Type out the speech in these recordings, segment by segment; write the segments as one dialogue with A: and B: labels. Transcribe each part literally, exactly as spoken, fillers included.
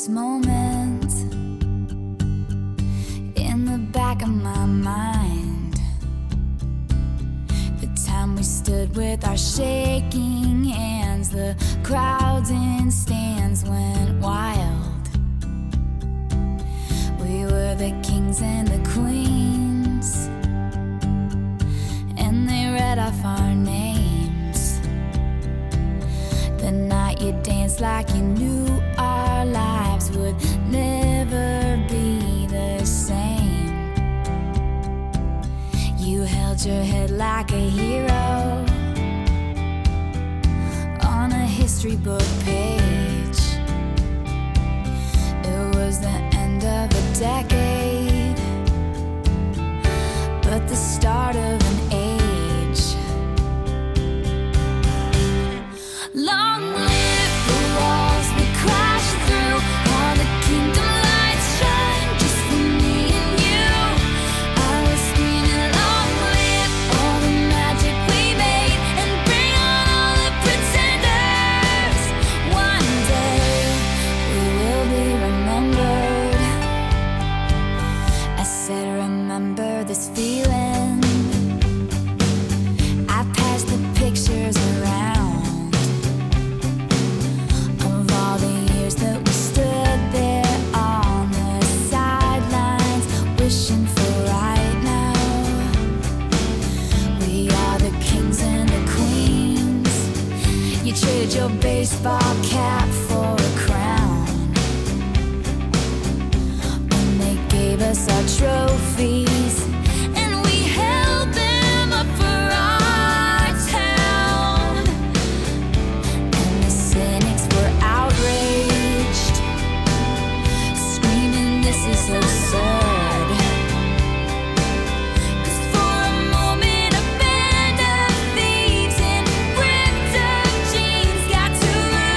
A: moment in the back of my mind. The time we stood with our shaking hands, the crowds in stands went wild. We were the kings and the queens, and they read off our names. The night you danced like you knew our lives would never be the same. You held your head like a hero on a history book page. It was the end of a decade, but the start of an age. Long live the walls we crashed through, all the kingdom lights shine just for me and you. I was screaming, long live all the magic we made, and bring on all the pretenders. One day we will be remembered. I said, remember this feeling. I passed the pictures around of all the years that we stood there on the sidelines, wishing for right now. We are the kings and the queens. You traded your baseball cap for a crown when they gave us our trophies, and we held them up for our town. And the cynics were outraged, screaming, this is absurd. 'Cause for a moment a band of thieves in ripped up jeans got to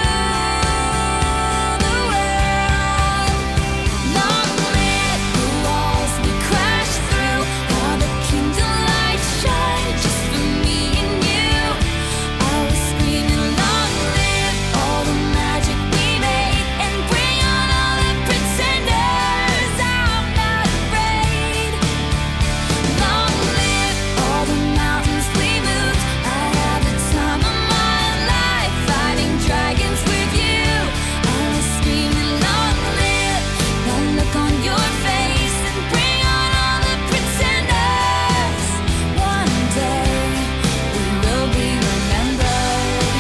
A: rule the world. Long live the walls we crashed through, all the kingdom lights shine just for me and you. I was screaming, long live all the magic we made, and bring on all the pretenders. I'm not afraid. Long live all the mountains we moved. I had the time of my life fighting dragons with you. I was screaming, long live the look on your face, and bring on all the pretenders. One day we will be remembered.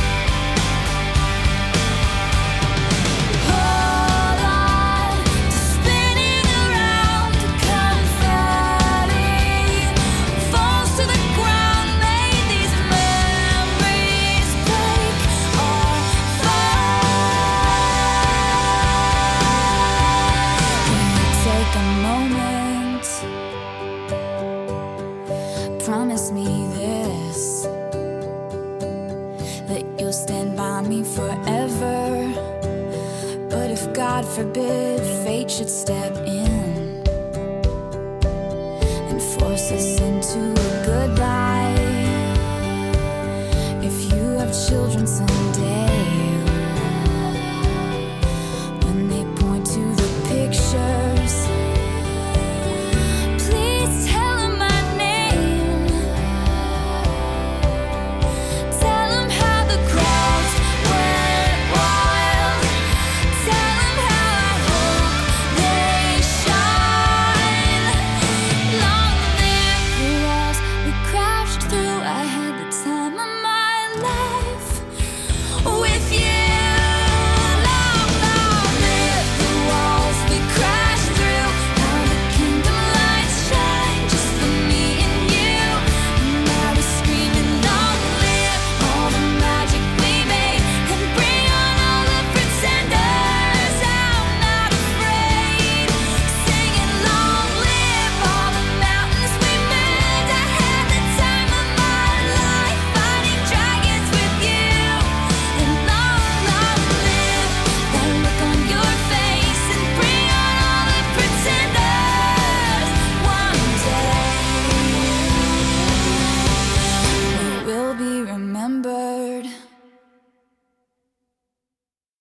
A: Hold on to spinning around, confetti falls to the ground. May these memories break or fall. Can you take a moment? Promise me this, that you'll stand by me forever. But if God forbid fate should step in and force us into a goodbye, if you have children someday,